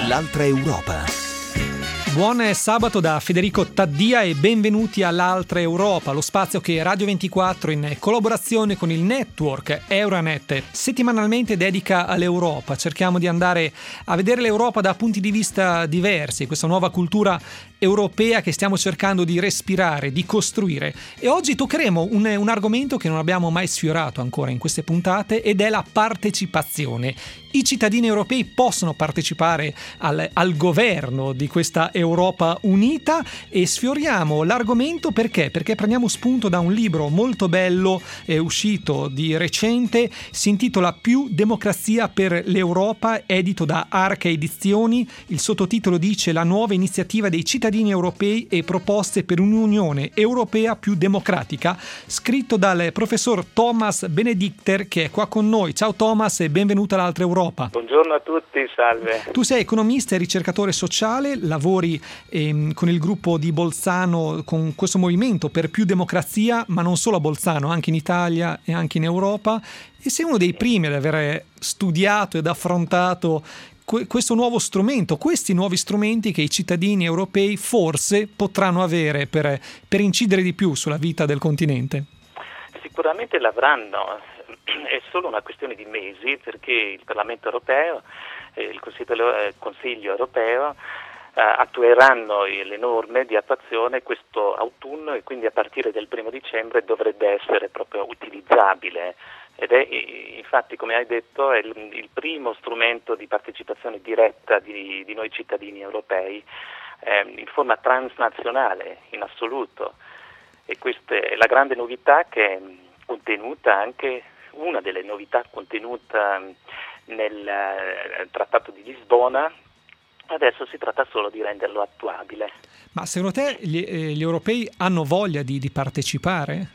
L'altra Europa. Buon sabato da Federico Taddia e benvenuti all'Altra Europa, lo spazio che Radio 24 in collaborazione con il network Euronet settimanalmente dedica all'Europa. Cerchiamo di andare a vedere l'Europa da punti di vista diversi, questa nuova cultura europea che stiamo cercando di respirare, di costruire. E oggi toccheremo un argomento che non abbiamo mai sfiorato ancora in queste puntate ed è la partecipazione. I cittadini europei possono partecipare al governo di questa Europa unita e sfioriamo l'argomento perché prendiamo spunto da un libro molto bello uscito di recente, si intitola Più democrazia per l'Europa, edito da Arca Edizioni. Il sottotitolo dice La nuova iniziativa dei cittadini europei e proposte per un'Unione Europea più democratica, scritto dal professor Thomas Benedikter che è qua con noi. Ciao Thomas e benvenuto all'Altra Europa. Buongiorno a tutti, salve. Tu sei economista e ricercatore sociale, lavori con il gruppo di Bolzano, con questo movimento per più democrazia, ma non solo a Bolzano, anche in Italia e anche in Europa, e sei uno dei primi ad aver studiato ed affrontato questo nuovo strumento, questi nuovi strumenti che i cittadini europei forse potranno avere per incidere di più sulla vita del continente. Sicuramente l'avranno, è solo una questione di mesi perché il Parlamento europeo e il Consiglio europeo attueranno le norme di attuazione questo autunno e quindi a partire del 1° dicembre dovrebbe essere proprio utilizzabile. Ed è infatti, come hai detto, è il primo strumento di partecipazione diretta di noi cittadini europei in forma transnazionale in assoluto, e questa è la grande novità che è contenuta anche, una delle novità contenuta nel Trattato di Lisbona. Adesso si tratta solo di renderlo attuabile. Ma secondo te gli europei hanno voglia di partecipare?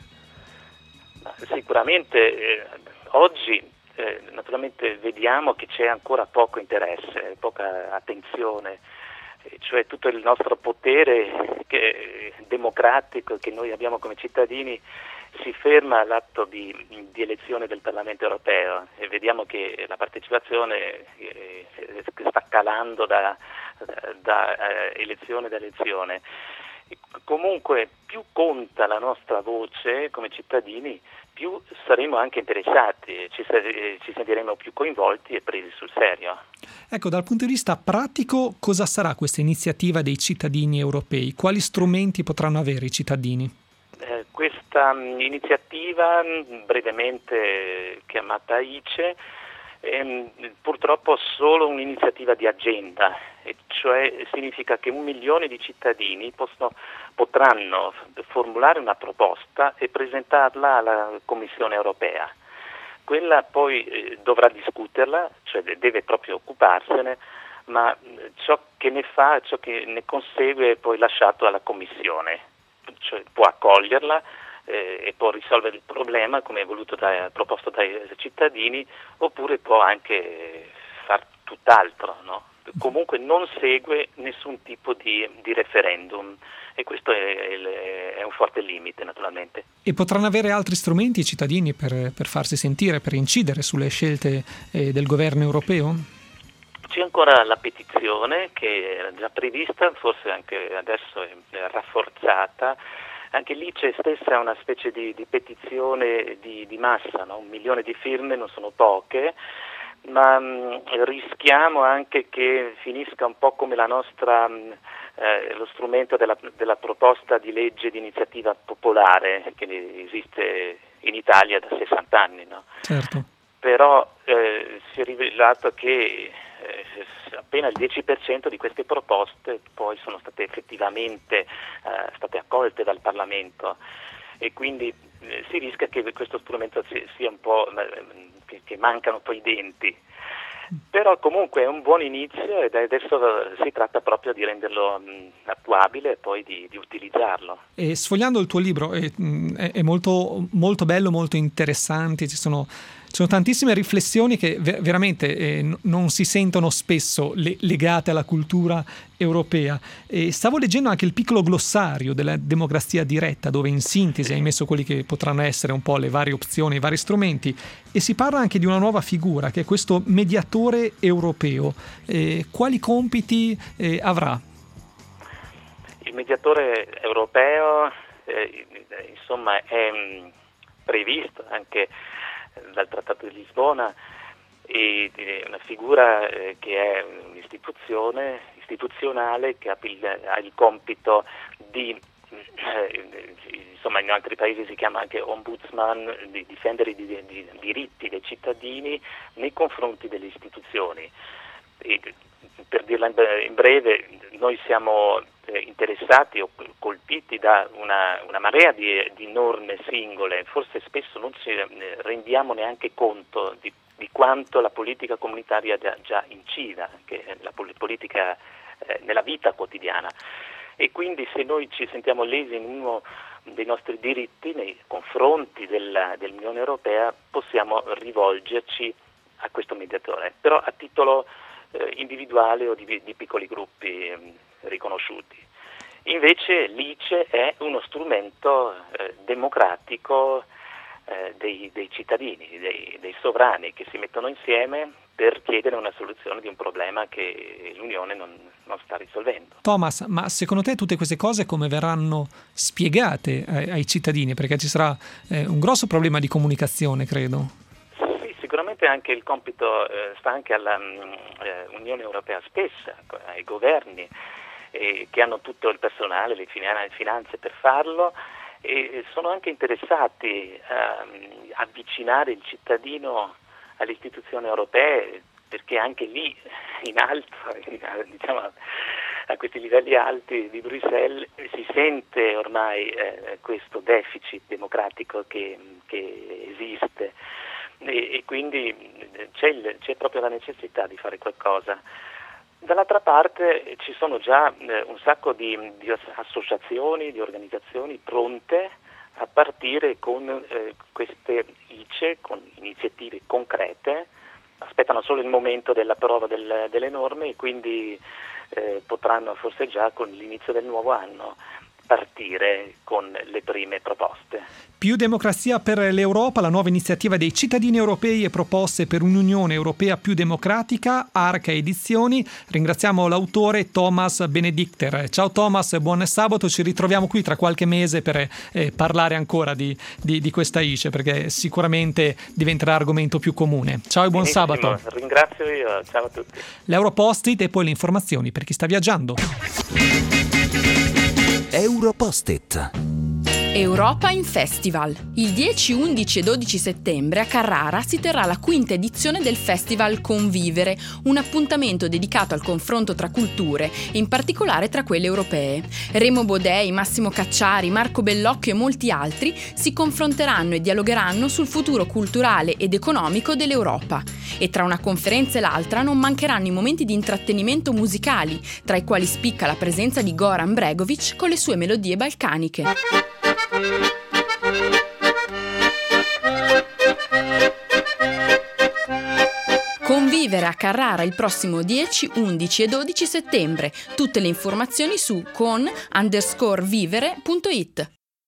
Sicuramente oggi naturalmente vediamo che c'è ancora poco interesse, poca attenzione, cioè tutto il nostro potere democratico che noi abbiamo come cittadini si ferma all'atto di elezione del Parlamento europeo e vediamo che la partecipazione sta calando da elezione da elezione. Comunque più conta la nostra voce come cittadini, più saremo anche interessati, ci sentiremo più coinvolti e presi sul serio. Ecco, dal punto di vista pratico, cosa sarà questa iniziativa dei cittadini europei? Quali strumenti potranno avere i cittadini? Questa iniziativa, brevemente chiamata ICE, è purtroppo solo un'iniziativa di agenda, e cioè significa che 1 milione di cittadini potranno formulare una proposta e presentarla alla Commissione europea. Quella poi dovrà discuterla, cioè deve proprio occuparsene, ma ciò che ne consegue è poi lasciato alla Commissione. Cioè può accoglierla e può risolvere il problema come è proposto dai cittadini, oppure può anche far tutt'altro, no? Comunque non segue nessun tipo di referendum, e questo è un forte limite naturalmente. E potranno avere altri strumenti i cittadini per farsi sentire, per incidere sulle scelte del governo europeo? C'è ancora la petizione che era già prevista, forse anche adesso è rafforzata. Anche lì c'è stessa una specie di petizione di massa, no? 1 milione di firme non sono poche, ma rischiamo anche che finisca un po' come la nostra lo strumento della proposta di legge di iniziativa popolare che esiste in Italia da 60 anni, no? Certo. Però si è rivelato che appena il 10% di queste proposte poi sono state effettivamente state accolte dal Parlamento, e quindi si rischia che questo strumento sia un po' che mancano poi i denti. Però comunque è un buon inizio ed adesso si tratta proprio di renderlo attuabile e poi di utilizzarlo. E sfogliando il tuo libro è molto, molto bello, molto interessante, sono tantissime riflessioni che veramente non si sentono spesso legate alla cultura europea. E stavo leggendo anche il piccolo glossario della democrazia diretta, dove in sintesi hai messo quelli che potranno essere un po' le varie opzioni, i vari strumenti, e si parla anche di una nuova figura che è questo mediatore europeo. Quali compiti avrà? Il mediatore europeo insomma è previsto anche dal Trattato di Lisbona, e è una figura che è un'istituzione istituzionale che ha il compito di insomma in altri paesi si chiama anche ombudsman, di difendere i diritti dei cittadini nei confronti delle istituzioni. E, per dirla in breve, noi siamo interessati o colpiti da una marea di norme singole, forse spesso non ci rendiamo neanche conto di quanto la politica comunitaria già incida anche la politica nella vita quotidiana, e quindi se noi ci sentiamo lesi in uno dei nostri diritti nei confronti dell'Unione Europea, possiamo rivolgerci a questo mediatore, però a titolo individuale o di piccoli gruppi riconosciuti. Invece l'ICE è uno strumento democratico dei cittadini, dei sovrani che si mettono insieme per chiedere una soluzione di un problema che l'Unione non sta risolvendo. Thomas, ma secondo te tutte queste cose come verranno spiegate ai cittadini? Perché ci sarà un grosso problema di comunicazione, credo. Sì, sicuramente anche il compito sta anche alla Unione Europea stessa, ai governi che hanno tutto il personale, le finanze per farlo, e sono anche interessati a avvicinare il cittadino alle istituzioni europee, perché anche lì in alto, diciamo a questi livelli alti di Bruxelles, si sente ormai questo deficit democratico che esiste, e quindi c'è proprio la necessità di fare qualcosa. Dall'altra parte ci sono già un sacco di associazioni, di organizzazioni pronte a partire con queste ICE, con iniziative concrete, aspettano solo il momento della prova delle norme, e quindi potranno forse già con l'inizio del nuovo anno partire con le prime proposte. Più democrazia per l'Europa, la nuova iniziativa dei cittadini europei e proposte per un'Unione Europea più democratica, Arca Edizioni. Ringraziamo l'autore Thomas Benedikter. Ciao Thomas, buon sabato, ci ritroviamo qui tra qualche mese per parlare ancora di questa ICE, perché sicuramente diventerà argomento più comune. Ciao e buon sabato. Ringrazio io, ciao a tutti. L'Europost-it e poi le informazioni per chi sta viaggiando. Europost-it. Europa in Festival. Il 10, 11 e 12 settembre a Carrara si terrà la quinta edizione del Festival Convivere, un appuntamento dedicato al confronto tra culture e in particolare tra quelle europee. Remo Bodei, Massimo Cacciari, Marco Bellocchio e molti altri si confronteranno e dialogheranno sul futuro culturale ed economico dell'Europa. E tra una conferenza e l'altra non mancheranno i momenti di intrattenimento musicali, tra i quali spicca la presenza di Goran Bregovic con le sue melodie balcaniche. Convivere a Carrara il prossimo 10, 11 e 12 settembre. Tutte le informazioni su con_vivere.it.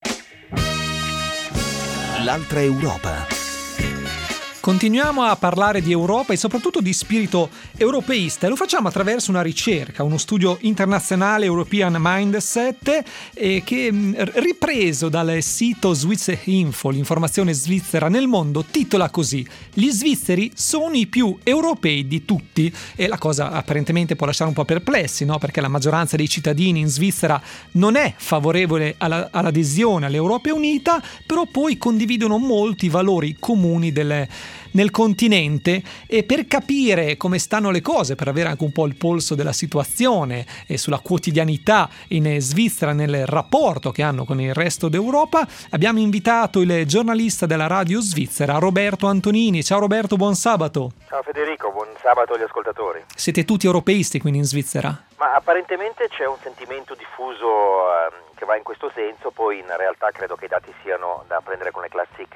L'altra Europa. Continuiamo a parlare di Europa e soprattutto di spirito europeista, e lo facciamo attraverso una ricerca, uno studio internazionale European Mindset che ripreso dal sito Swiss-Info, l'informazione svizzera nel mondo, titola così: gli svizzeri sono i più europei di tutti. E la cosa apparentemente può lasciare un po' perplessi, no? Perché la maggioranza dei cittadini in Svizzera non è favorevole all'adesione all'Europa unita, però poi condividono molti valori comuni nel continente. E per capire come stanno le cose, per avere anche un po' il polso della situazione e sulla quotidianità in Svizzera nel rapporto che hanno con il resto d'Europa, abbiamo invitato il giornalista della radio svizzera Roberto Antonini. Ciao Roberto, buon sabato. Ciao Federico, buon sabato agli ascoltatori. Siete tutti europeisti quindi in Svizzera? Ma apparentemente c'è un sentimento diffuso che va in questo senso, poi in realtà credo che i dati siano da prendere con le classiche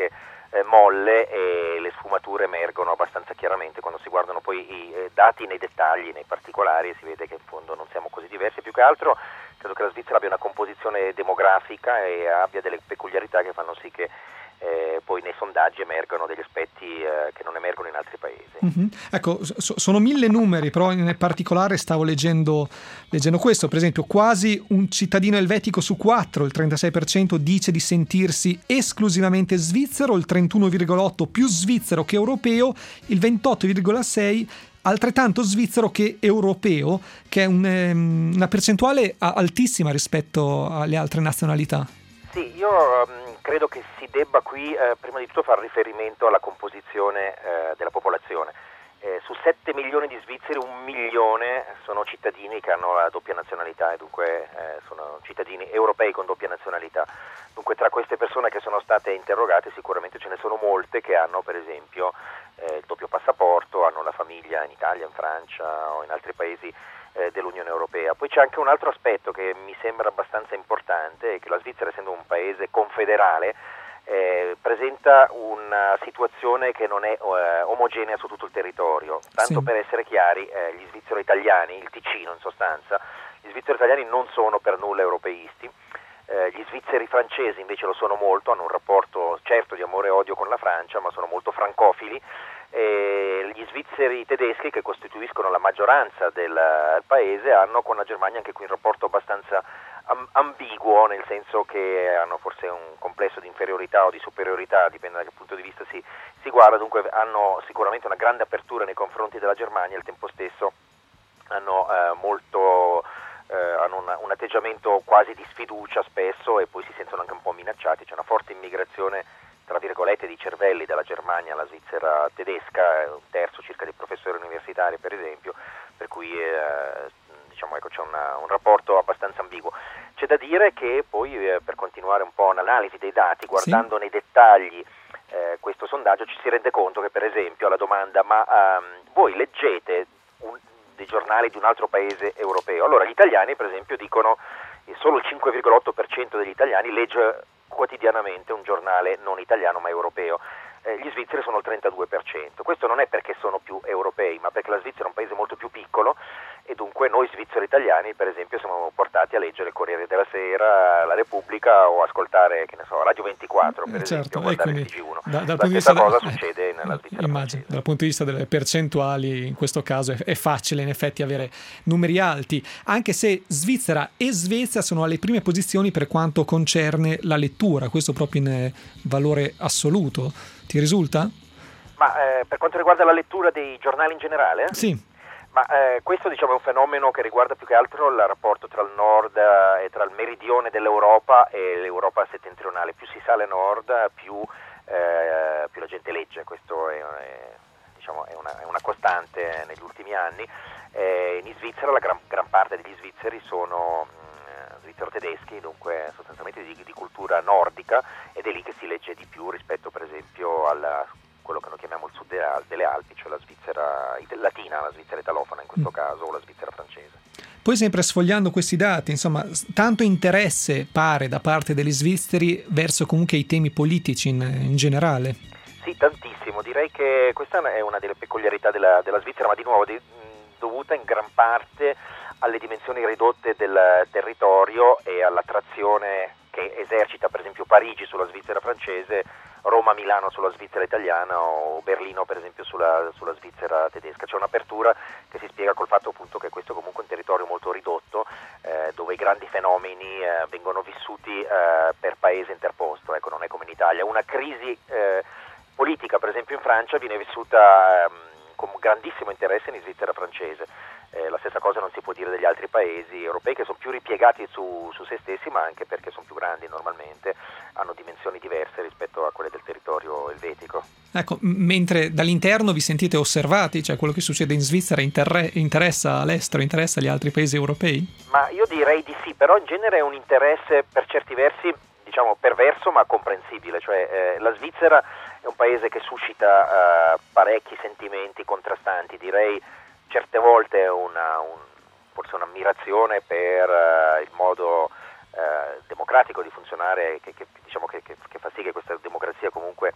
molle, e le sfumature emergono abbastanza chiaramente quando si guardano poi i dati nei dettagli, nei particolari, e si vede che in fondo non siamo così diversi. Più che altro credo che la Svizzera abbia una composizione demografica e abbia delle peculiarità che fanno sì che poi nei sondaggi emergano degli aspetti che non emergono in altri paesi. Mm-hmm. Ecco, sono 1000 numeri, però in particolare stavo leggendo questo. Per esempio, quasi un cittadino elvetico su 4, il 36%, dice di sentirsi esclusivamente svizzero, il 31,8% più svizzero che europeo, il 28,6% altrettanto svizzero che europeo, che è una percentuale altissima rispetto alle altre nazionalità. Sì, io credo che si debba qui prima di tutto fare riferimento alla composizione della popolazione. Su 7 milioni di svizzeri, 1 milione sono cittadini che hanno la doppia nazionalità, e dunque sono cittadini europei con doppia nazionalità. Dunque tra queste persone che sono state interrogate sicuramente ce ne sono molte che hanno per esempio il doppio passaporto, hanno la famiglia in Italia, in Francia o in altri paesi dell'Unione Europea. Poi c'è anche un altro aspetto che mi sembra abbastanza importante, che la Svizzera, essendo un paese confederale, presenta una situazione che non è omogenea su tutto il territorio. Tanto sì. Per essere chiari, gli svizzero-italiani, il Ticino in sostanza, gli svizzero-italiani non sono per nulla europeisti. Gli svizzeri francesi invece lo sono molto, hanno un rapporto certo di amore e odio con la Francia, ma sono molto francofili. Gli svizzeri tedeschi, che costituiscono la maggioranza del paese, hanno con la Germania anche qui un rapporto abbastanza ambiguo, nel senso che hanno forse un complesso di inferiorità o di superiorità, dipende da che punto di vista si guarda. Dunque hanno sicuramente una grande apertura nei confronti della Germania, e al tempo stesso hanno hanno un atteggiamento quasi di sfiducia spesso, e poi si sentono anche un po' minacciati. C'è una forte immigrazione, tra virgolette, di cervelli dalla Germania alla Svizzera tedesca, un terzo circa di professori universitari per esempio, per cui c'è un rapporto abbastanza ambiguo. C'è da dire che poi per continuare un po' l'analisi dei dati, guardando nei dettagli questo sondaggio, ci si rende conto che per esempio alla domanda voi leggete dei giornali di un altro paese europeo? Allora gli italiani per esempio dicono che solo il 5,8% degli italiani legge quotidianamente un giornale non italiano ma europeo. Gli svizzeri sono il 32%. Questo non è perché sono più europei, ma perché la Svizzera è un paese molto più piccolo, e dunque noi svizzeri italiani per esempio siamo portati a leggere il Corriere della Sera, la Repubblica, o ascoltare, che ne so, Radio 24 per esempio, o guardare il TG1. La stessa cosa succede nella Svizzera. Immagino, dal punto di vista delle percentuali in questo caso è facile in effetti avere numeri alti, anche se Svizzera e Svezia sono alle prime posizioni per quanto concerne la lettura, questo proprio in valore assoluto. Ti risulta? Ma per quanto riguarda la lettura dei giornali in generale? Sì. Ma questo è un fenomeno che riguarda più che altro il rapporto tra il nord e tra il meridione dell'Europa e l'Europa settentrionale. Più si sale a nord, più la gente legge. Questo è una costante negli ultimi anni. In Svizzera la gran parte degli svizzeri sono svizzero-tedeschi, dunque sostanzialmente di cultura nordica, ed è lì che si legge di più rispetto per esempio a quello che noi chiamiamo il sud delle Alpi, cioè la Svizzera latina, la Svizzera italofona in questo caso, o la Svizzera francese. Poi sempre sfogliando questi dati, insomma, tanto interesse pare da parte degli svizzeri verso comunque i temi politici in generale. Sì, tantissimo. Direi che questa è una delle peculiarità della Svizzera, ma di nuovo dovuta in gran parte alle dimensioni ridotte del territorio e all'attrazione che esercita per esempio Parigi sulla Svizzera francese, Roma-Milano sulla Svizzera italiana, o Berlino per esempio sulla Svizzera tedesca. C'è un'apertura che si spiega col fatto appunto che questo comunque è un territorio molto ridotto, dove i grandi fenomeni vengono vissuti per paese interposto, ecco, non è come in Italia. Una crisi politica per esempio in Francia viene vissuta con grandissimo interesse in Svizzera francese. La stessa cosa non si può dire degli altri paesi europei, che sono più ripiegati su se stessi, ma anche perché sono più grandi normalmente, hanno dimensioni diverse rispetto a quelle del territorio elvetico. Ecco, mentre dall'interno vi sentite osservati, cioè quello che succede in Svizzera interessa all'estero, interessa gli altri paesi europei? Ma io direi di sì, però in genere è un interesse per certi versi perverso ma comprensibile, cioè la Svizzera è un paese che suscita parecchi sentimenti contrastanti, direi certe volte forse un'ammirazione per il modo democratico di funzionare che fa sì che questa democrazia comunque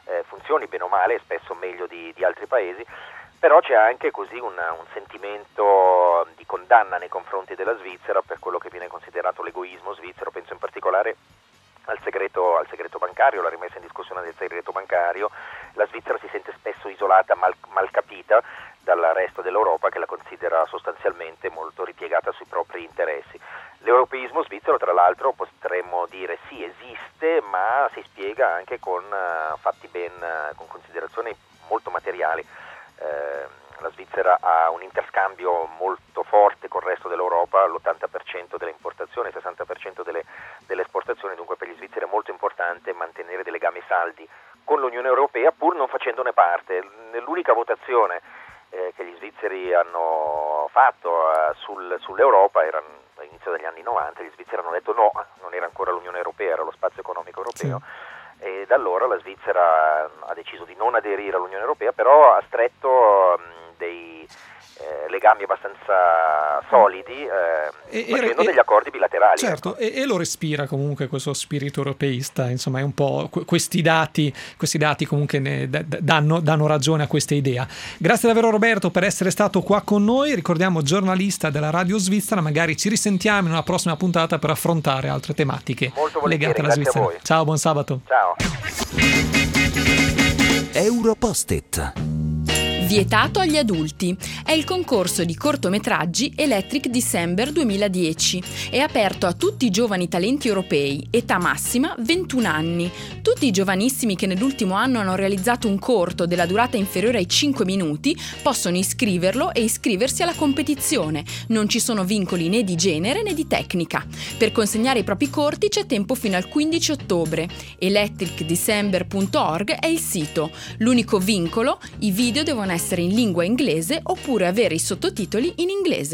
funzioni bene o male, spesso meglio di altri paesi, però c'è anche così un sentimento di condanna nei confronti della Svizzera per quello che viene considerato l'egoismo svizzero. Penso in particolare al segreto bancario, la rimessa in discussione del segreto bancario. La Svizzera si sente spesso isolata, mal capita dal resto dell'Europa, che la considera sostanzialmente molto ripiegata sui propri interessi. L'europeismo svizzero, tra l'altro, potremmo dire sì, esiste, ma si spiega anche con con considerazioni molto materiali. La Svizzera ha un interscambio molto forte col resto dell'Europa, l'80% delle importazioni, il 60% delle esportazioni, dunque per gli svizzeri è molto importante mantenere dei legami saldi con l'Unione Europea, pur non facendone parte. Nell'unica votazione che gli svizzeri hanno fatto sull'Europa era all'inizio degli anni 90, gli svizzeri hanno detto no, non era ancora l'Unione Europea, era lo spazio economico europeo. Sì. E da allora la Svizzera ha deciso di non aderire all'Unione Europea, però ha stretto dei legami abbastanza solidi facendo degli accordi bilaterali. Certo, ecco. E lo respira comunque questo spirito europeista, insomma è un po' questi dati comunque danno ragione a questa idea. Grazie davvero Roberto per essere stato qua con noi, ricordiamo giornalista della Radio Svizzera, magari ci risentiamo in una prossima puntata per affrontare altre tematiche legate alla Svizzera. Ciao, buon sabato. Ciao. Europost-it. Vietato agli adulti. È il concorso di cortometraggi Electric December 2010. È aperto a tutti i giovani talenti europei, età massima 21 anni. Tutti i giovanissimi che nell'ultimo anno hanno realizzato un corto della durata inferiore ai 5 minuti possono iscriverlo e iscriversi alla competizione. Non ci sono vincoli né di genere né di tecnica. Per consegnare i propri corti c'è tempo fino al 15 ottobre. electricdecember.org è il sito. L'unico vincolo: i video devono essere in lingua inglese oppure avere i sottotitoli in inglese.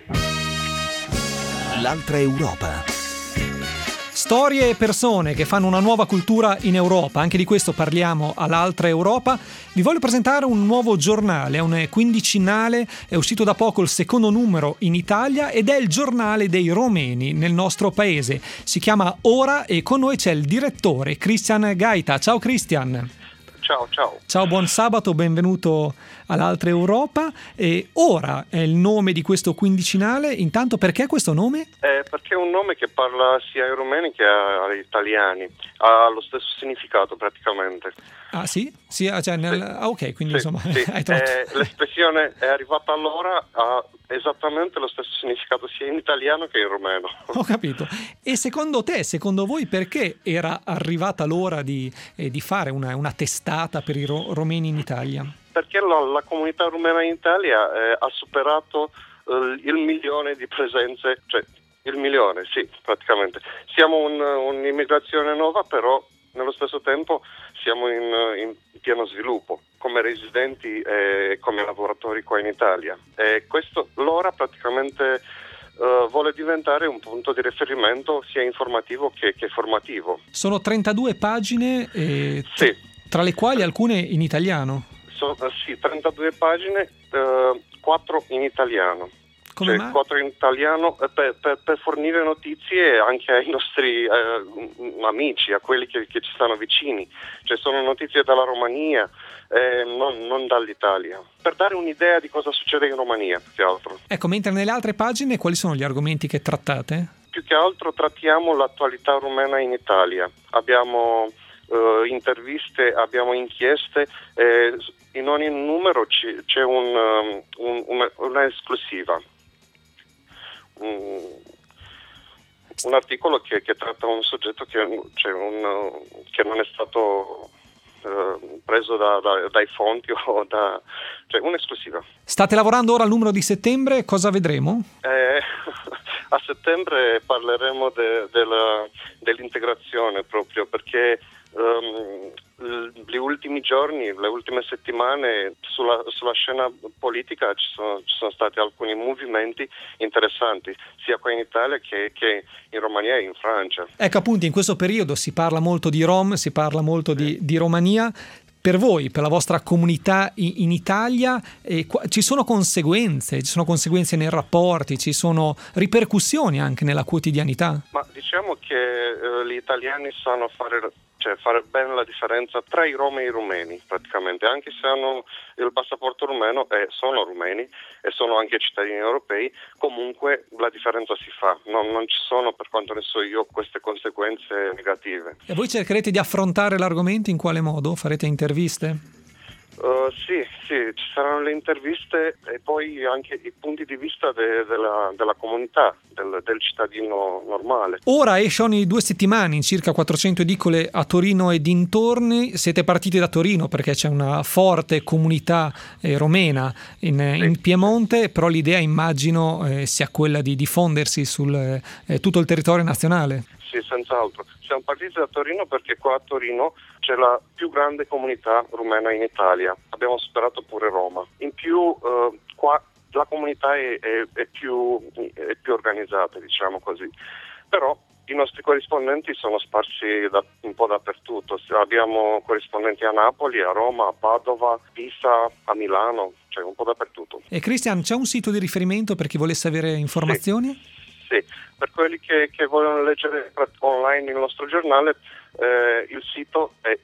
L'altra Europa. Storie e persone che fanno una nuova cultura in Europa, anche di questo parliamo all'Altra Europa. Vi voglio presentare un nuovo giornale, è un quindicinale, è uscito da poco il secondo numero in Italia ed è il giornale dei romeni nel nostro paese. Si chiama Ora e con noi c'è il direttore Cristian Gaita. Ciao Cristian. Ciao. Ciao, buon sabato, benvenuto all'Altra Europa. E Ora è il nome di questo quindicinale. Intanto perché questo nome? Perché è un nome che parla sia ai romeni che agli italiani, ha lo stesso significato praticamente. Ah sì? Sì, cioè ok, quindi sì, insomma sì. Hai trovato. L'espressione è arrivata all'ora, ha esattamente lo stesso significato sia in italiano che in romeno. Ho capito. E secondo voi perché era arrivata l'ora di fare una testata per i romeni in Italia? Perché la comunità rumena in Italia ha superato il 1 milione di presenze, cioè il 1 milione, sì, praticamente. Siamo un'immigrazione nuova, però nello stesso tempo siamo in pieno sviluppo come residenti e come lavoratori qua in Italia. E questo l'ora praticamente vuole diventare un punto di riferimento sia informativo che formativo. Sono 32 pagine, sì. Tra le quali alcune in italiano. Sì, 32 pagine, 4 in italiano. Come mai? 4 in italiano per fornire notizie anche ai nostri amici, a quelli che ci stanno vicini. Cioè sono notizie dalla Romania, non dall'Italia. Per dare un'idea di cosa succede in Romania, più che altro. Ecco, mentre nelle altre pagine quali sono gli argomenti che trattate? Più che altro trattiamo l'attualità rumena in Italia. Abbiamo interviste, abbiamo inchieste, in ogni numero c'è una esclusiva. Un articolo che tratta un soggetto che non è stato preso dai fonti o cioè un'esclusiva. State lavorando ora al numero di settembre, cosa vedremo? A settembre parleremo dell'integrazione proprio perché gli ultimi giorni, le ultime settimane sulla scena politica ci sono stati alcuni movimenti interessanti sia qua in Italia che in Romania e in Francia. Ecco, appunto, in questo periodo si parla molto di Rom, si parla molto di Romania. Per voi, per la vostra comunità in Italia, ci sono conseguenze nei rapporti, ci sono ripercussioni anche nella quotidianità? Ma diciamo che gli italiani sanno fare, cioè fare bene la differenza tra i rom e i rumeni praticamente, anche se hanno il passaporto rumeno e sono rumeni e sono anche cittadini europei, comunque la differenza si fa, non ci sono, per quanto ne so io, queste conseguenze negative. E voi cercherete di affrontare l'argomento in quale modo? Farete interviste? Sì, ci saranno le interviste e poi anche i punti di vista della comunità, del cittadino normale. Ora esce ogni 2 settimane in circa 400 edicole a Torino e dintorni. Siete partiti da Torino perché c'è una forte comunità romena in Piemonte, però l'idea immagino sia quella di diffondersi sul tutto il territorio nazionale. Sì, senz'altro. Siamo partiti da Torino perché qua a Torino c'è la più grande comunità rumena in Italia. Abbiamo superato pure Roma. In più, qua la comunità è più organizzata, diciamo così. Però i nostri corrispondenti sono sparsi un po' dappertutto. Abbiamo corrispondenti a Napoli, a Roma, a Padova, a Pisa, a Milano, cioè un po' dappertutto. E Christian, c'è un sito di riferimento per chi volesse avere informazioni? Sì, per quelli che vogliono leggere online il nostro giornale, il sito è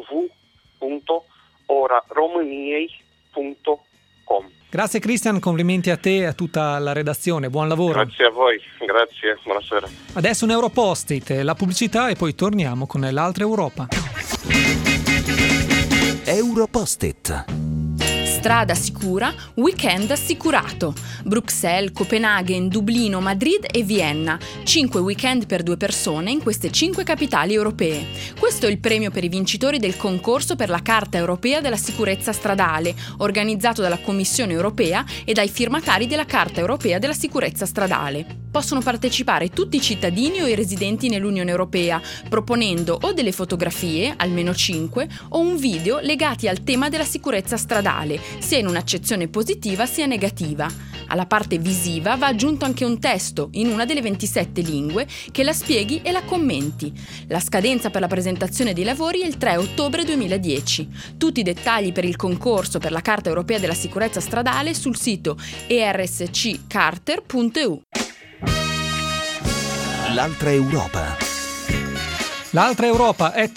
www.oraromaniei.com. Grazie Christian, complimenti a te e a tutta la redazione, buon lavoro. Grazie a voi, grazie, buonasera. Adesso un Europost-it, la pubblicità e poi torniamo con l'altra Europa. Europost-it. Strada sicura, weekend assicurato. Bruxelles, Copenaghen, Dublino, Madrid e Vienna. 5 weekend per 2 persone in queste 5 capitali europee. Questo è il premio per i vincitori del concorso per la Carta Europea della Sicurezza Stradale, organizzato dalla Commissione Europea e dai firmatari della Carta Europea della Sicurezza Stradale. Possono partecipare tutti i cittadini o i residenti nell'Unione Europea, proponendo o delle fotografie, almeno 5, o un video legati al tema della sicurezza stradale, sia in un'accezione positiva sia negativa. Alla parte visiva va aggiunto anche un testo in una delle 27 lingue che la spieghi e la commenti. La scadenza per la presentazione dei lavori è il 3 ottobre 2010. Tutti i dettagli per il concorso per la Carta Europea della Sicurezza Stradale sul sito ersccarter.eu. L'altra Europa. L'altra Europa è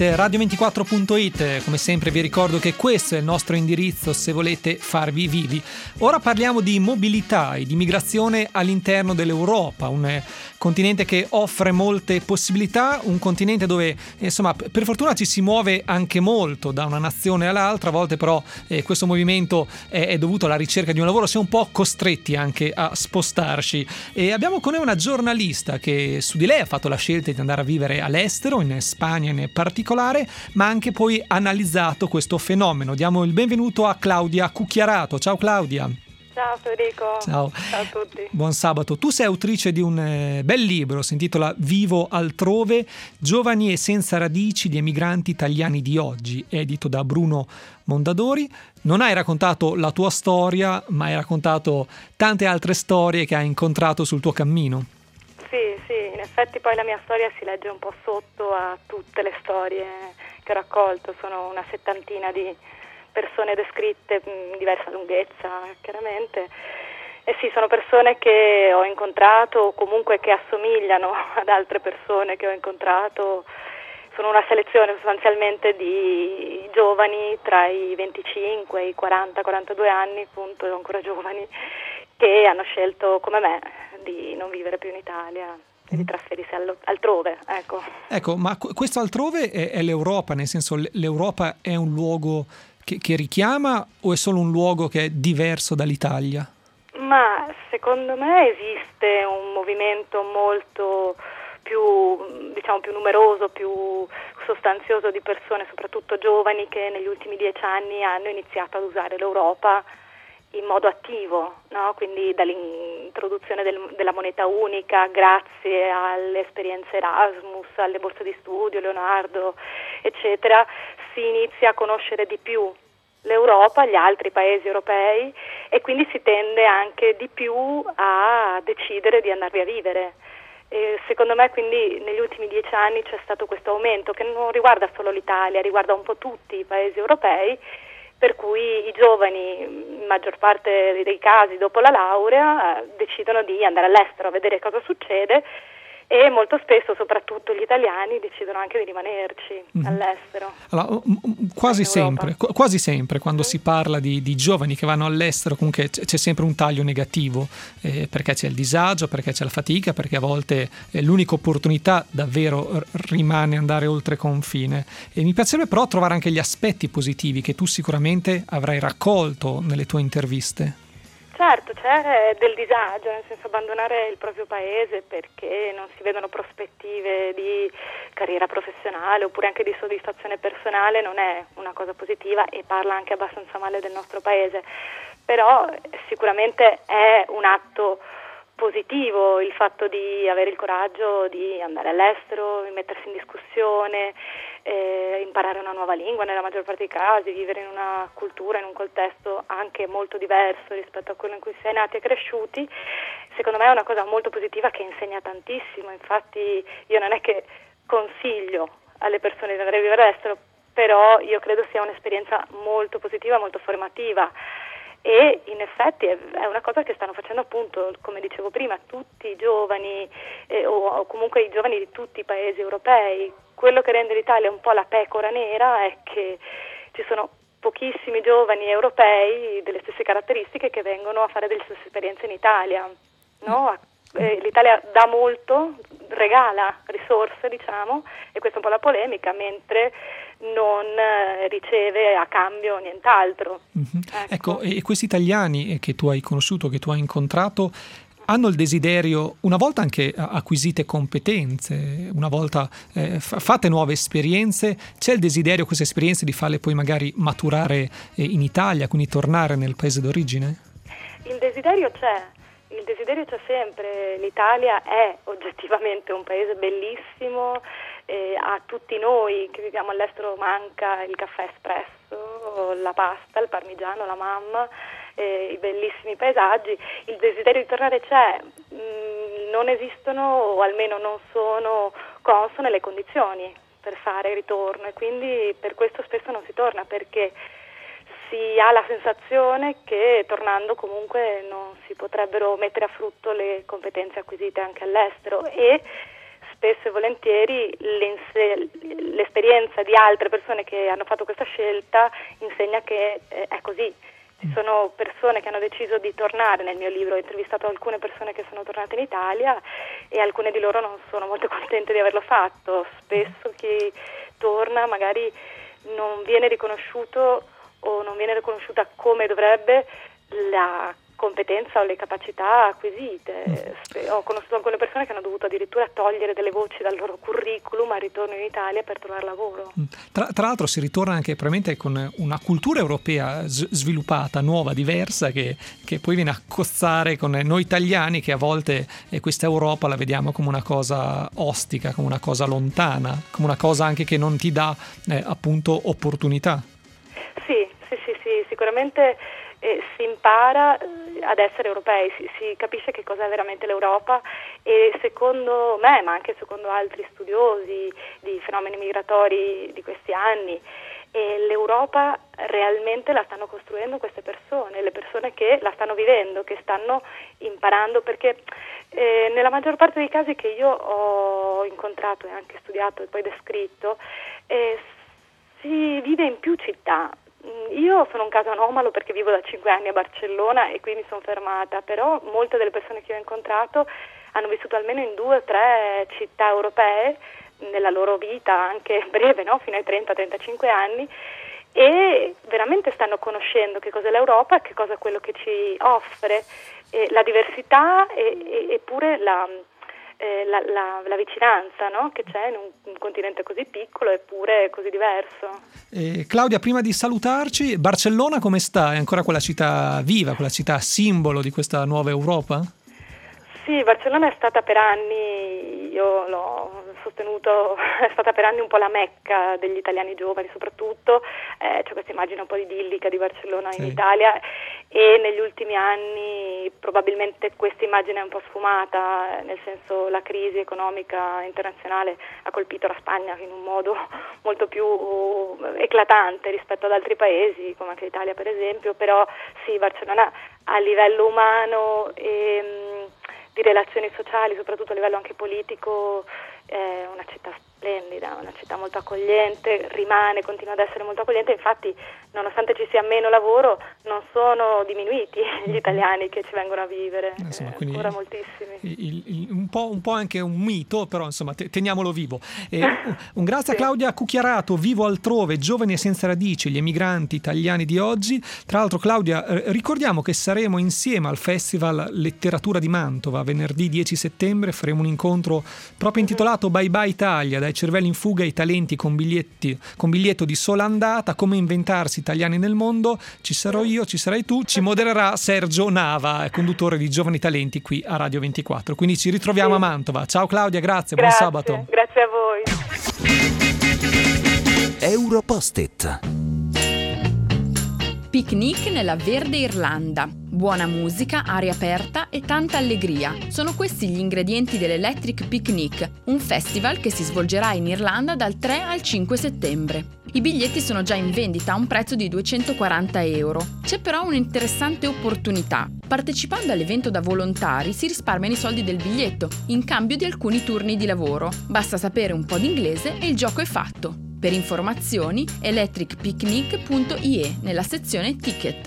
radio24.it. Come sempre vi ricordo che questo è il nostro indirizzo se volete farvi vivi. Ora parliamo di mobilità e di migrazione all'interno dell'Europa, un continente che offre molte possibilità, un continente dove insomma per fortuna ci si muove anche molto da una nazione all'altra. A volte però questo movimento è dovuto alla ricerca di un lavoro, siamo un po' costretti anche a spostarci, e abbiamo con noi una giornalista che su di lei ha fatto la scelta di andare a vivere all'estero, in Spagna in particolare, ma anche poi analizzato questo fenomeno. Diamo il benvenuto a Claudia Cucchiarato. Ciao Claudia. Ciao Federico. Ciao. Ciao a tutti. Buon sabato. Tu sei autrice di un bel libro, si intitola Vivo altrove, giovani e senza radici di emigranti italiani di oggi, edito da Bruno Mondadori. Non hai raccontato la tua storia, ma hai raccontato tante altre storie che hai incontrato sul tuo cammino. Sì, in effetti poi la mia storia si legge un po' sotto a tutte le storie che ho raccolto. Sono una settantina di persone descritte in diversa lunghezza, chiaramente. E sì, sono persone che ho incontrato o comunque che assomigliano ad altre persone che ho incontrato. Sono una selezione sostanzialmente di giovani tra i 25 e i 40-42 anni, appunto ancora giovani, che hanno scelto come me di non vivere più in Italia e di trasferirsi altrove. Ecco, ma questo altrove è l'Europa, nel senso l'Europa è un luogo che richiama o è solo un luogo che è diverso dall'Italia? Ma secondo me esiste un movimento molto più numeroso, più sostanzioso di persone, soprattutto giovani, che negli ultimi 10 anni hanno iniziato ad usare l'Europa in modo attivo, no? Quindi dall'introduzione della moneta unica, grazie alle esperienze Erasmus, alle borse di studio, Leonardo, eccetera, si inizia a conoscere di più l'Europa, gli altri paesi europei, e quindi si tende anche di più a decidere di andarvi a vivere. E secondo me quindi negli ultimi 10 anni c'è stato questo aumento che non riguarda solo l'Italia, riguarda un po' tutti i paesi europei, per cui i giovani, in maggior parte dei casi dopo la laurea, decidono di andare all'estero a vedere cosa succede, e molto spesso, soprattutto gli italiani, decidono anche di rimanerci all'estero. Allora, quasi sempre quando si parla di giovani che vanno all'estero, comunque c'è sempre un taglio negativo, perché c'è il disagio, perché c'è la fatica, perché a volte l'unica opportunità davvero rimane andare oltre confine. E mi piacerebbe però trovare anche gli aspetti positivi che tu sicuramente avrai raccolto nelle tue interviste. Certo, c'è del disagio, nel senso abbandonare il proprio paese perché non si vedono prospettive di carriera professionale oppure anche di soddisfazione personale non è una cosa positiva e parla anche abbastanza male del nostro paese, però sicuramente è un atto positivo il fatto di avere il coraggio di andare all'estero, di mettersi in discussione, imparare una nuova lingua nella maggior parte dei casi, vivere in una cultura, in un contesto anche molto diverso rispetto a quello in cui si è nati e cresciuti. Secondo me è una cosa molto positiva che insegna tantissimo, infatti io non è che consiglio alle persone di andare a vivere all'estero, però io credo sia un'esperienza molto positiva, molto formativa. E in effetti è una cosa che stanno facendo appunto, come dicevo prima, tutti i giovani o comunque i giovani di tutti i paesi europei. Quello che rende l'Italia un po' la pecora nera è che ci sono pochissimi giovani europei delle stesse caratteristiche che vengono a fare delle stesse esperienze in Italia, no? L'Italia dà molto, regala risorse, diciamo, e questa è un po' la polemica, mentre non riceve a cambio nient'altro. Ecco, e questi italiani che tu hai conosciuto, che tu hai incontrato, hanno il desiderio, una volta anche acquisite competenze, una volta fatte nuove esperienze, c'è il desiderio, queste esperienze, di farle poi magari maturare in Italia, quindi tornare nel paese d'origine? Il desiderio c'è sempre. L'Italia è oggettivamente un paese bellissimo, a tutti noi che viviamo all'estero manca il caffè espresso, la pasta, il parmigiano, la mamma, i bellissimi paesaggi. Il desiderio di tornare c'è, non esistono o almeno non sono consone le condizioni per fare il ritorno e quindi per questo spesso non si torna, perché si ha la sensazione che tornando comunque non si potrebbero mettere a frutto le competenze acquisite anche all'estero e spesso e volentieri l'esperienza di altre persone che hanno fatto questa scelta insegna che è così. Ci sono persone che hanno deciso di tornare, nel mio libro ho intervistato alcune persone che sono tornate in Italia e alcune di loro non sono molto contente di averlo fatto. Spesso chi torna magari non viene riconosciuto o non viene riconosciuta come dovrebbe la competenza o le capacità acquisite. Ho conosciuto alcune persone che hanno dovuto addirittura togliere delle voci dal loro curriculum al ritorno in Italia per trovare lavoro. Tra l'altro si ritorna anche probabilmente con una cultura europea sviluppata, nuova, diversa, che poi viene a cozzare con noi italiani, che a volte questa Europa la vediamo come una cosa ostica, come una cosa lontana, come una cosa anche che non ti dà appunto opportunità. Sì, sicuramente si impara ad essere europei, si capisce che cos'è veramente l'Europa e secondo me, ma anche secondo altri studiosi di fenomeni migratori di questi anni, l'Europa realmente la stanno costruendo queste persone, le persone che la stanno vivendo, che stanno imparando, perché nella maggior parte dei casi che io ho incontrato e anche studiato e poi descritto, si vive in più città. Io sono un caso anomalo perché vivo da 5 anni a Barcellona e qui mi sono fermata, però molte delle persone che ho incontrato hanno vissuto almeno in 2 o 3 città europee nella loro vita, anche breve, no? Fino ai 30-35 anni, e veramente stanno conoscendo che cos'è l'Europa, che cosa è quello che ci offre, la diversità eppure la vicinanza, no? Che c'è in un continente così piccolo eppure così diverso. Claudia, prima di salutarci, Barcellona come sta? È ancora quella città viva, quella città simbolo di questa nuova Europa? Sì, Barcellona è stata per anni, io l'ho sostenuto, è stata per anni un po' la mecca degli italiani giovani soprattutto, c'è questa immagine un po' idillica di Barcellona in Italia e negli ultimi anni probabilmente questa immagine è un po' sfumata, nel senso la crisi economica internazionale ha colpito la Spagna in un modo molto più eclatante rispetto ad altri paesi come anche l'Italia per esempio, però sì, Barcellona a livello umano di relazioni sociali, soprattutto a livello anche politico. È una città splendida, una città molto accogliente, continua ad essere molto accogliente, infatti nonostante ci sia meno lavoro non sono diminuiti gli italiani che ci vengono a vivere, insomma, ancora moltissimi. Un po' anche un mito, però insomma teniamolo vivo. Un grazie a Claudia Cucchiarato, Vivo altrove, giovani e senza radici, gli emigranti italiani di oggi. Tra l'altro Claudia, ricordiamo che saremo insieme al Festival Letteratura di Mantova venerdì 10 settembre, faremo un incontro proprio intitolato Bye Bye Italia, dai cervelli in fuga ai talenti con biglietto di sola andata, come inventarsi italiani nel mondo. Ci sarò io, ci sarai tu, ci modererà Sergio Nava, conduttore di Giovani Talenti qui a Radio 24, quindi ci ritroviamo a Mantova. Ciao Claudia, grazie, buon sabato. Grazie a voi. Europost-it. Picnic nella verde Irlanda. Buona musica, aria aperta e tanta allegria. Sono questi gli ingredienti dell'Electric Picnic, un festival che si svolgerà in Irlanda dal 3 al 5 settembre. I biglietti sono già in vendita a un prezzo di €240. C'è però un'interessante opportunità. Partecipando all'evento da volontari si risparmiano i soldi del biglietto, in cambio di alcuni turni di lavoro. Basta sapere un po' di inglese e il gioco è fatto. Per informazioni electricpicnic.ie nella sezione Ticket.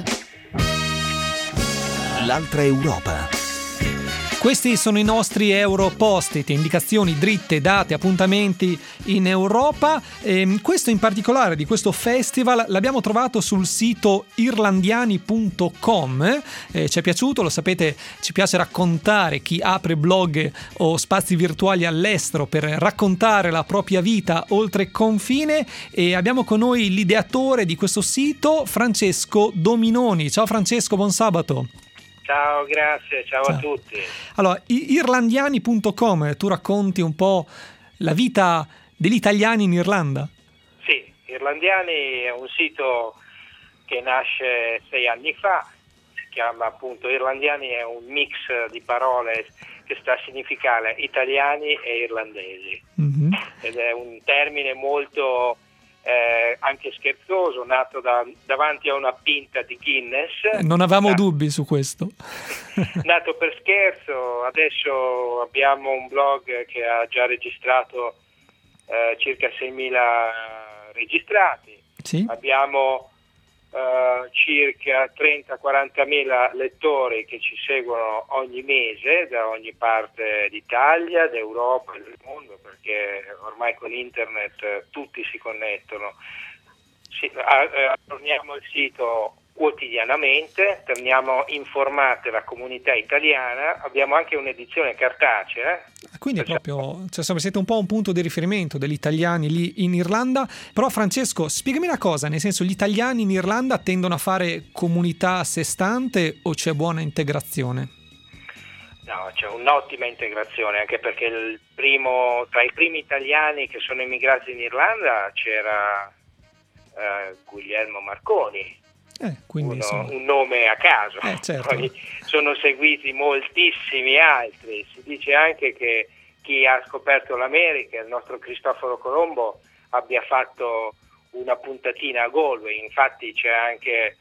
L'altra Europa. Questi sono i nostri Europost-it, indicazioni dritte, date, appuntamenti in Europa. Questo in particolare di questo festival l'abbiamo trovato sul sito irlandiani.com. Ci è piaciuto, lo sapete, ci piace raccontare, chi apre blog o spazi virtuali all'estero per raccontare la propria vita oltre confine, e abbiamo con noi l'ideatore di questo sito, Francesco Dominoni. Ciao Francesco, buon sabato. Ciao, grazie, ciao a tutti. Allora, irlandiani.com, tu racconti un po' la vita degli italiani in Irlanda? Sì, Irlandiani è un sito che nasce 6 anni fa, si chiama appunto Irlandiani, è un mix di parole che sta a significare italiani e irlandesi. Mm-hmm. Ed è un termine molto anche scherzoso, nato davanti a una pinta di Guinness. Non avevamo dubbi su questo. Nato per scherzo, adesso abbiamo un blog che ha già registrato circa 6.000 registrati. Sì. Abbiamo circa 30-40.000 lettori che ci seguono ogni mese da ogni parte d'Italia, d'Europa e del mondo, perché ormai con internet tutti si connettono. Aggiorniamo il sito quotidianamente, teniamo informate la comunità italiana, abbiamo anche un'edizione cartacea. Quindi è proprio, siete un po' un punto di riferimento degli italiani lì in Irlanda. Però Francesco, spiegami una cosa, nel senso, gli italiani in Irlanda tendono a fare comunità a sé stante o c'è buona integrazione? No, c'è un'ottima integrazione, anche perché tra i primi italiani che sono emigrati in Irlanda c'era Guglielmo Marconi. Quindi un nome a caso, certo. Poi sono seguiti moltissimi altri. Si dice anche che chi ha scoperto l'America, il nostro Cristoforo Colombo, abbia fatto una puntatina a Galway. Infatti c'è anche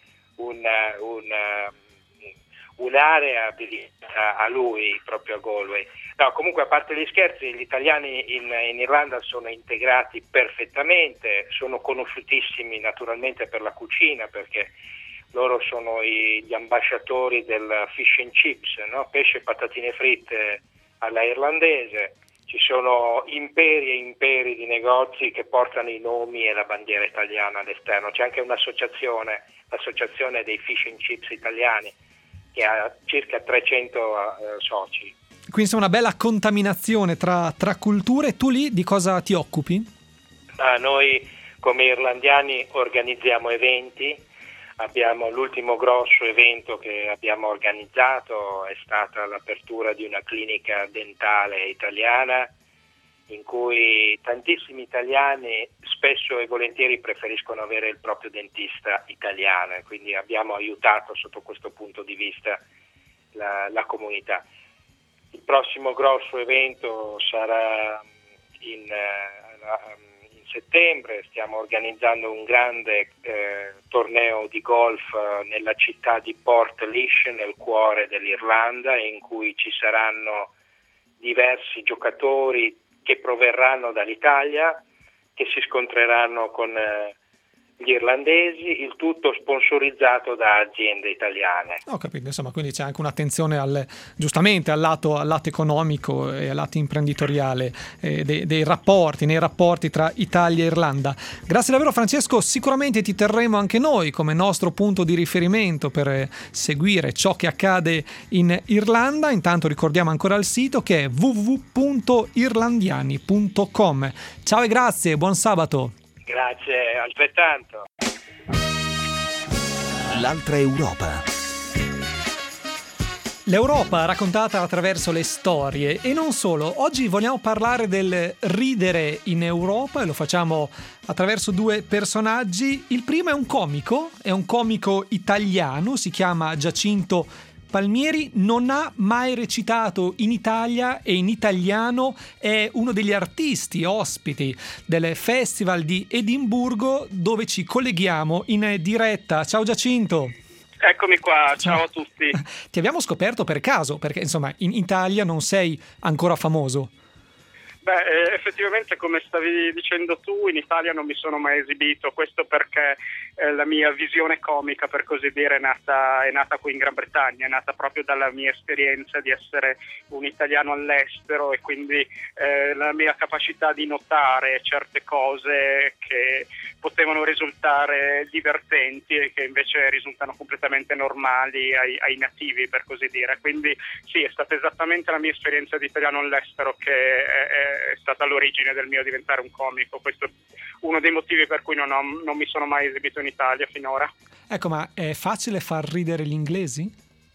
un'area dedicata a lui proprio a Galway. No, comunque, a parte gli scherzi, gli italiani in Irlanda sono integrati perfettamente, sono conosciutissimi naturalmente per la cucina, perché loro sono gli ambasciatori del fish and chips, no? Pesce e patatine fritte alla irlandese. Ci sono imperi e imperi di negozi che portano i nomi e la bandiera italiana all'esterno. C'è anche un'associazione, l'associazione dei fish and chips italiani, che ha circa 300 soci. Quindi è una bella contaminazione tra culture. Tu lì di cosa ti occupi? Noi come irlandiani organizziamo eventi. Abbiamo l'ultimo grosso evento che abbiamo organizzato, è stata l'apertura di una clinica dentale italiana, in cui tantissimi italiani spesso e volentieri preferiscono avere il proprio dentista italiano, e quindi abbiamo aiutato sotto questo punto di vista la comunità. Il prossimo grosso evento sarà in settembre, stiamo organizzando un grande torneo di golf nella città di Portlaoise, nel cuore dell'Irlanda, in cui ci saranno diversi giocatori che proverranno dall'Italia, che si scontreranno con gli irlandesi, il tutto sponsorizzato da aziende italiane. Ho capito, insomma, quindi c'è anche un'attenzione giustamente al lato economico e al lato imprenditoriale nei rapporti tra Italia e Irlanda. Grazie davvero Francesco, sicuramente ti terremo anche noi come nostro punto di riferimento per seguire ciò che accade in Irlanda. Intanto ricordiamo ancora il sito che è www.irlandiani.com. Ciao e grazie, buon sabato. Grazie, altrettanto. L'altra Europa. L'Europa raccontata attraverso le storie e non solo. Oggi vogliamo parlare del ridere in Europa e lo facciamo attraverso due personaggi. Il primo è un comico italiano, si chiama Giacinto Palmieri, non ha mai recitato in Italia e in italiano, è uno degli artisti ospiti del Festival di Edimburgo dove ci colleghiamo in diretta. Ciao Giacinto. Eccomi qua, ciao a tutti. Ti abbiamo scoperto per caso, perché insomma in Italia non sei ancora famoso. Beh, effettivamente come stavi dicendo tu, in Italia non mi sono mai esibito, questo perché la mia visione comica, per così dire, è nata qui in Gran Bretagna, è nata proprio dalla mia esperienza di essere un italiano all'estero e quindi la mia capacità di notare certe cose che potevano risultare divertenti e che invece risultano completamente normali ai nativi, per così dire. Quindi sì, è stata esattamente la mia esperienza di italiano all'estero che è stata l'origine del mio diventare un comico. Questo è uno dei motivi per cui non mi sono mai esibito in Italia finora. Ecco, ma è facile far ridere gli inglesi?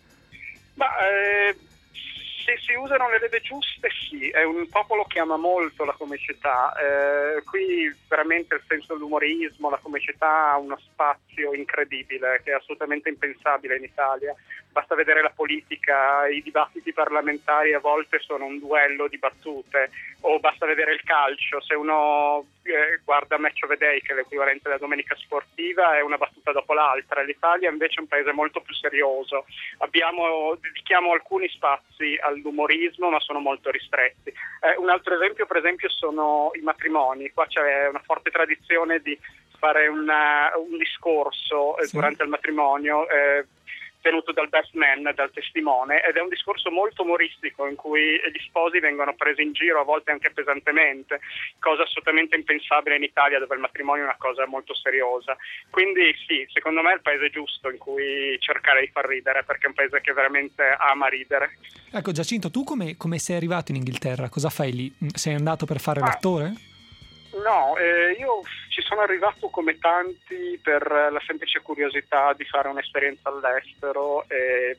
Se si usano le leve giuste, sì. È un popolo che ama molto la comicità. Qui veramente il senso dell'umorismo, la comicità ha uno spazio incredibile che è assolutamente impensabile in Italia. Basta vedere la politica, i dibattiti parlamentari a volte sono un duello di battute, o basta vedere il calcio, se uno guarda Match of the Day, che è l'equivalente della domenica sportiva, è una battuta dopo l'altra. L'Italia invece è un paese molto più serioso, dedichiamo alcuni spazi all'umorismo ma sono molto ristretti. Un altro esempio per esempio sono i matrimoni. Qua c'è una forte tradizione di fare un discorso durante il matrimonio tenuto dal best man, dal testimone, ed è un discorso molto umoristico in cui gli sposi vengono presi in giro, a volte anche pesantemente, cosa assolutamente impensabile in Italia dove il matrimonio è una cosa molto seriosa. Quindi sì, secondo me è il paese giusto in cui cercare di far ridere, perché è un paese che veramente ama ridere. Ecco Giacinto, tu come sei arrivato in Inghilterra? Cosa fai lì? Sei andato per fare l'attore? No, io ci sono arrivato come tanti per la semplice curiosità di fare un'esperienza all'estero e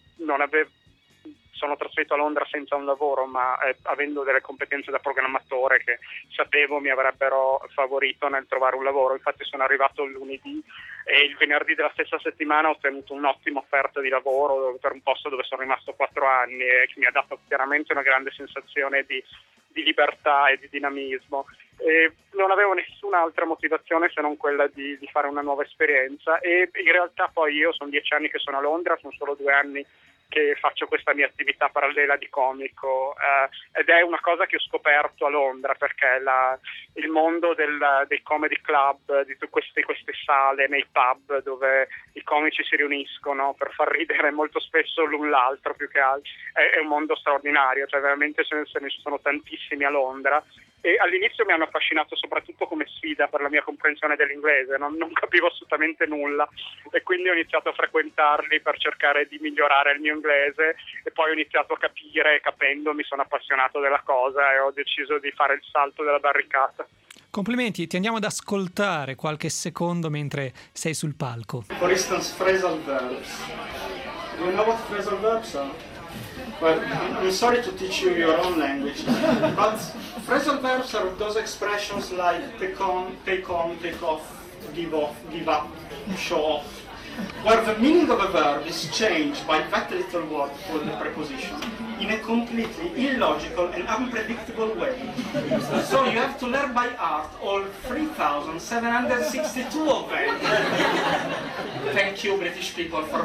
sono trasferito a Londra senza un lavoro, ma avendo delle competenze da programmatore che sapevo mi avrebbero favorito nel trovare un lavoro. Infatti sono arrivato il lunedì e il venerdì della stessa settimana ho ottenuto un'ottima offerta di lavoro per un posto dove sono rimasto 4 anni e che mi ha dato chiaramente una grande sensazione di libertà e di dinamismo. E non avevo nessun'altra motivazione se non quella di fare una nuova esperienza, e in realtà poi io sono 10 anni che sono a Londra, sono solo 2 anni che faccio questa mia attività parallela di comico, ed è una cosa che ho scoperto a Londra, perché il mondo dei comedy club, di queste sale nei pub dove i comici si riuniscono per far ridere molto spesso l'un l'altro, più che altro è un mondo straordinario, cioè veramente ce ne sono tantissimi a Londra. E all'inizio mi hanno affascinato soprattutto come sfida per la mia comprensione dell'inglese, non capivo assolutamente nulla e quindi ho iniziato a frequentarli per cercare di migliorare il mio inglese, e poi ho iniziato a capire, e capendo mi sono appassionato della cosa e ho deciso di fare il salto della barricata. Complimenti, ti andiamo ad ascoltare qualche secondo mentre sei sul palco. For instance, phrasal verbs. Do you know what phrasal verbs are? Well, I'm sorry to teach you your own language, but phrasal verbs are those expressions like take on, take off, give up, show off. where the meaning of a verb is changed by that little word called the preposition in a completely illogical and unpredictable way. So you have to learn by heart all 3,762 of them. Thank you, British people, for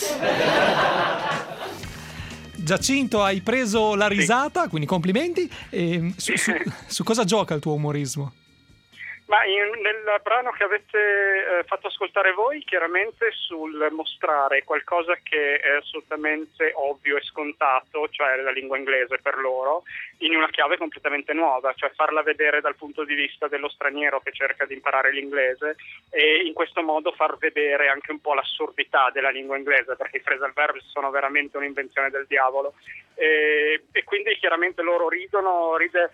that. Giacinto, hai preso la risata, quindi complimenti. Su cosa gioca il tuo umorismo? Ma nel brano che avete fatto ascoltare voi, chiaramente sul mostrare qualcosa che è assolutamente ovvio e scontato, cioè la lingua inglese per loro, in una chiave completamente nuova, cioè farla vedere dal punto di vista dello straniero che cerca di imparare l'inglese e in questo modo far vedere anche un po' l'assurdità della lingua inglese, perché i phrasal verbs sono veramente un'invenzione del diavolo. E quindi chiaramente loro ridono,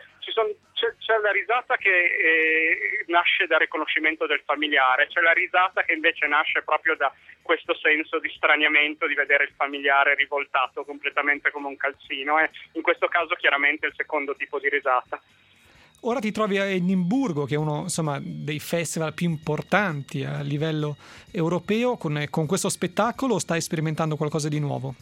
c'è la risata che nasce dal riconoscimento del familiare, c'è la risata che invece nasce proprio da questo senso di straniamento, di vedere il familiare rivoltato completamente come un calzino, e in questo caso chiaramente il secondo tipo di risata. Ora ti trovi a Edimburgo, che è uno, insomma, dei festival più importanti a livello europeo. Con questo spettacolo stai sperimentando qualcosa di nuovo?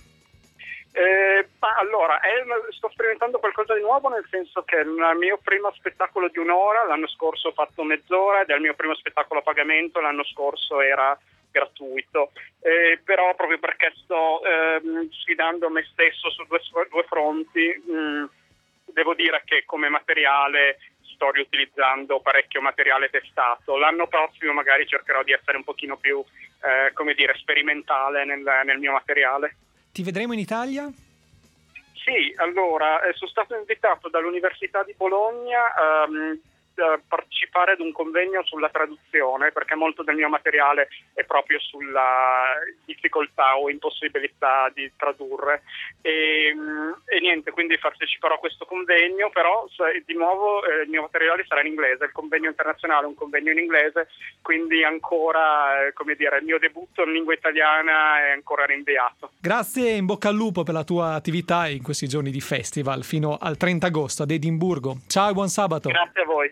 Allora, sto sperimentando qualcosa di nuovo, nel senso che il mio primo spettacolo di un'ora, l'anno scorso ho fatto mezz'ora, ed è il mio primo spettacolo a pagamento, l'anno scorso era gratuito, però proprio perché sto sfidando me stesso su due fronti, devo dire che come materiale sto riutilizzando parecchio materiale testato. L'anno prossimo magari cercherò di essere un pochino più, sperimentale nel mio materiale. Ti vedremo in Italia? Sì, allora, sono stato invitato dall'Università di Bologna a partecipare ad un convegno sulla traduzione, perché molto del mio materiale è proprio sulla difficoltà o impossibilità di tradurre e niente, quindi parteciperò a questo convegno, però di nuovo il mio materiale sarà in inglese, il convegno internazionale è un convegno in inglese, quindi ancora, il mio debutto in lingua italiana è ancora rinviato. Grazie e in bocca al lupo per la tua attività in questi giorni di festival fino al 30 agosto ad Edimburgo. Ciao e buon sabato. Grazie a voi.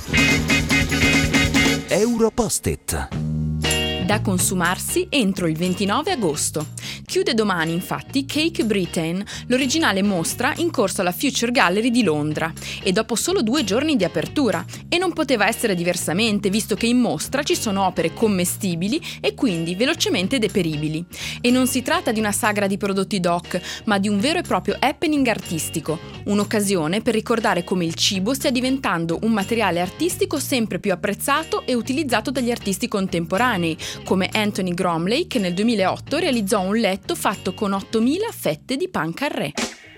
Europost-it. Da consumarsi entro il 29 agosto. Chiude domani infatti Cake Britain, l'originale mostra in corso alla Future Gallery di Londra, e dopo solo 2 giorni di apertura, e non poteva essere diversamente visto che in mostra ci sono opere commestibili e quindi velocemente deperibili. E non si tratta di una sagra di prodotti doc, ma di un vero e proprio happening artistico, un'occasione per ricordare come il cibo stia diventando un materiale artistico sempre più apprezzato e utilizzato dagli artisti contemporanei, come Anthony Gormley, che nel 2008 realizzò un letto fatto con 8.000 fette di pan carré.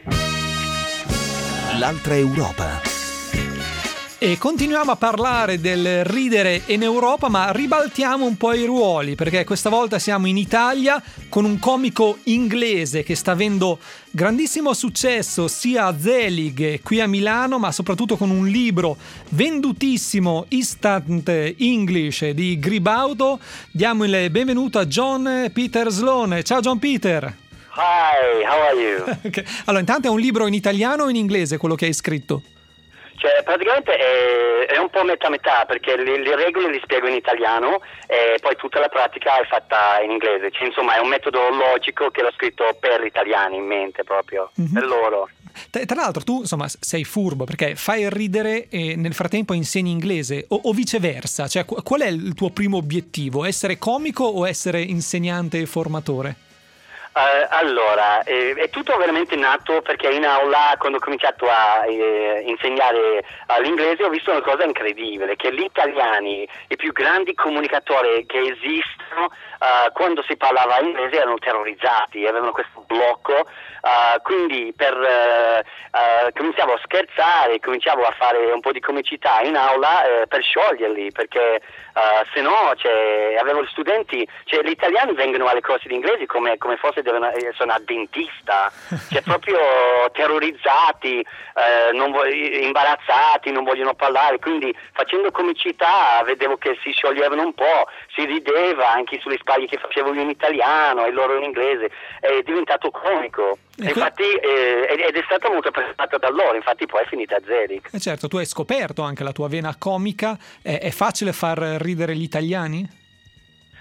L'altra Europa. E continuiamo a parlare del ridere in Europa, ma ribaltiamo un po' i ruoli, perché questa volta siamo in Italia con un comico inglese che sta avendo grandissimo successo sia a Zelig qui a Milano, ma soprattutto con un libro vendutissimo, Instant English di Gribaudo. Diamo il benvenuto a John Peter Sloan. Ciao John Peter. Hi, how are you? Okay. Allora, intanto è un libro in italiano o in inglese quello che hai scritto? Cioè, praticamente è un po' metà, perché le regole li spiego in italiano e poi tutta la pratica è fatta in inglese. Cioè, insomma, è un metodo logico che l'ho scritto per gli italiani in mente proprio, per loro. Tra l'altro tu, insomma, sei furbo perché fai ridere e nel frattempo insegni inglese o viceversa. Cioè, qual è il tuo primo obiettivo? Essere comico o essere insegnante e formatore? Allora, è tutto veramente nato perché in aula, quando ho cominciato a insegnare l'inglese, ho visto una cosa incredibile, che gli italiani, i più grandi comunicatori che esistono, quando si parlava inglese erano terrorizzati, avevano questo blocco, quindi cominciavo a scherzare, cominciavo a fare un po' di comicità in aula per scioglierli, perché se no avevo gli studenti, gli italiani vengono alle corsi di inglese come fosse sono adventista, proprio terrorizzati, imbarazzati, non vogliono parlare, quindi facendo comicità vedevo che si scioglievano un po', si rideva anche sulle spaglie che facevo io in italiano e loro in inglese, è diventato comico. Infatti ed è stata molto apprezzata da loro, infatti poi è finita a Zelig. Certo, tu hai scoperto anche la tua vena comica. È facile far ridere gli italiani?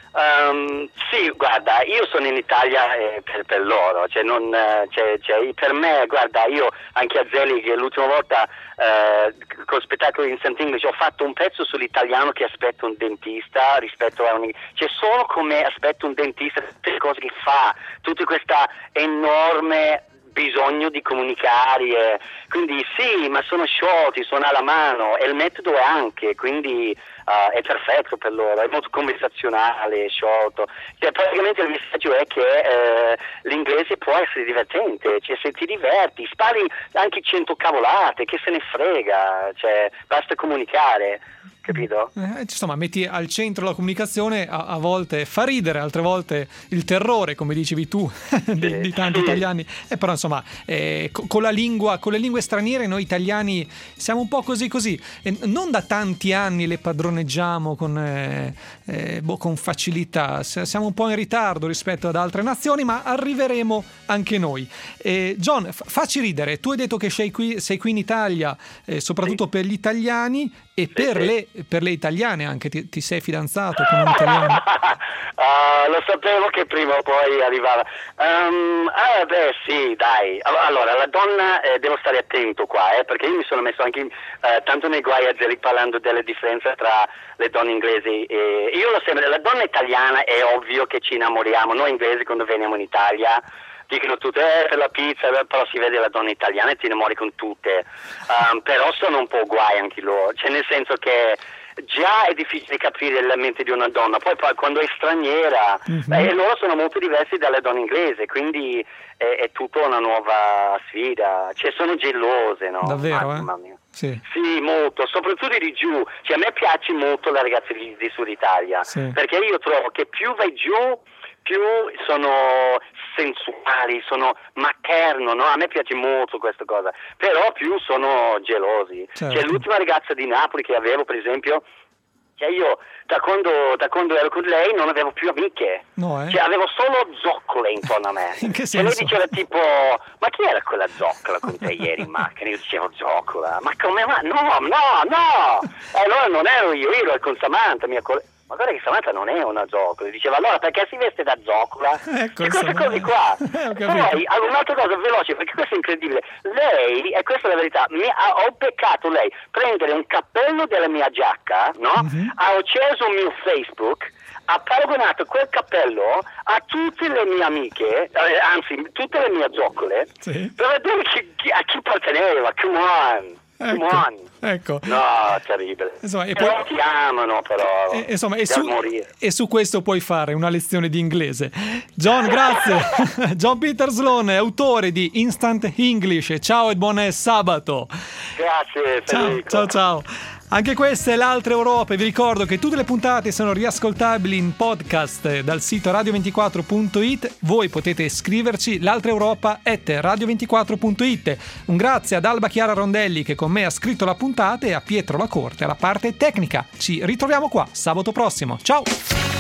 Sì, guarda, io sono in Italia per loro, cioè per me, guarda, io anche a Zelig l'ultima volta con spettacolo Instant English ho fatto un pezzo sull'italiano che aspetta un dentista rispetto a cioè solo come aspetta un dentista, tutte le cose che fa, tutta questa enorme bisogno di comunicare, quindi sì, ma sono sciolti, sono alla mano e il metodo è anche, quindi è perfetto per loro, è molto conversazionale, sciolto, cioè praticamente il messaggio è che l'inglese può essere divertente, cioè se ti diverti, spari anche 100 cavolate, che se ne frega, cioè basta comunicare. Capito? Insomma, metti al centro la comunicazione, a volte fa ridere, altre volte il terrore, come dicevi tu, di tanti italiani. Però insomma, con le lingue straniere noi italiani siamo un po' così. Non da tanti anni le padroneggiamo con facilità, siamo un po' in ritardo rispetto ad altre nazioni, ma arriveremo anche noi. John, facci ridere, tu hai detto che sei qui in Italia soprattutto per gli italiani e per le italiane anche, ti sei fidanzato con un italiano? Lo sapevo che prima o poi arrivava. Sì, dai. Allora, la donna devo stare attento qua, perché io mi sono messo anche tanto nei guai a Zelig parlando delle differenze tra le donne inglesi e io lo sempre, la donna italiana è ovvio che ci innamoriamo, noi inglesi quando veniamo in Italia dicono tutte per la pizza, però si vede la donna italiana e ti innamori con tutte, però sono un po' guai anche loro, cioè nel senso che già è difficile capire la mente di una donna, poi quando è straniera loro sono molto diversi dalle donne inglesi, quindi è tutta una nuova sfida, cioè sono gelose, no? Davvero, Mamma mia. Sì, molto, soprattutto di giù, cioè a me piace molto la ragazza di Sud Italia, perché io trovo che più vai giù più sono sensuali, sono materno, no? A me piace molto questa cosa, però più sono gelosi. Certo. Cioè l'ultima ragazza di Napoli che avevo, per esempio, cioè io da quando ero con lei non avevo più amiche, cioè avevo solo zoccole intorno a me. In che senso? E lei diceva tipo, ma chi era quella zoccola con te ieri in macchina? Io dicevo zoccola, ma come mai? No, allora non ero io ero con Samantha, mia collega. Ma guarda che Samantha non è una zoccola, diceva allora perché si veste da zoccola? Ecco, e queste cose qua. Poi un'altra cosa veloce, perché questo è incredibile, lei, e questa è la verità, ho beccato lei prendere un cappello della mia giacca, no? Ha acceso il mio Facebook, ha paragonato quel cappello a tutte le mie amiche, anzi tutte le mie zoccole, per vedere a chi apparteneva, come on. Ecco. No, terribile. Insomma, però ti amano, però. Insomma, e su questo puoi fare una lezione di inglese. John, grazie. John Peter Sloan, autore di Instant English. Ciao e buon sabato. Grazie, Federico. Ciao. Anche questa è l'Altra Europa e vi ricordo che tutte le puntate sono riascoltabili in podcast dal sito radio24.it. Voi potete scriverci l'altraeuropa@radio24.it. Un grazie ad Alba Chiara Rondelli che con me ha scritto la puntata e a Pietro La Corte alla parte tecnica. Ci ritroviamo qua sabato prossimo. Ciao!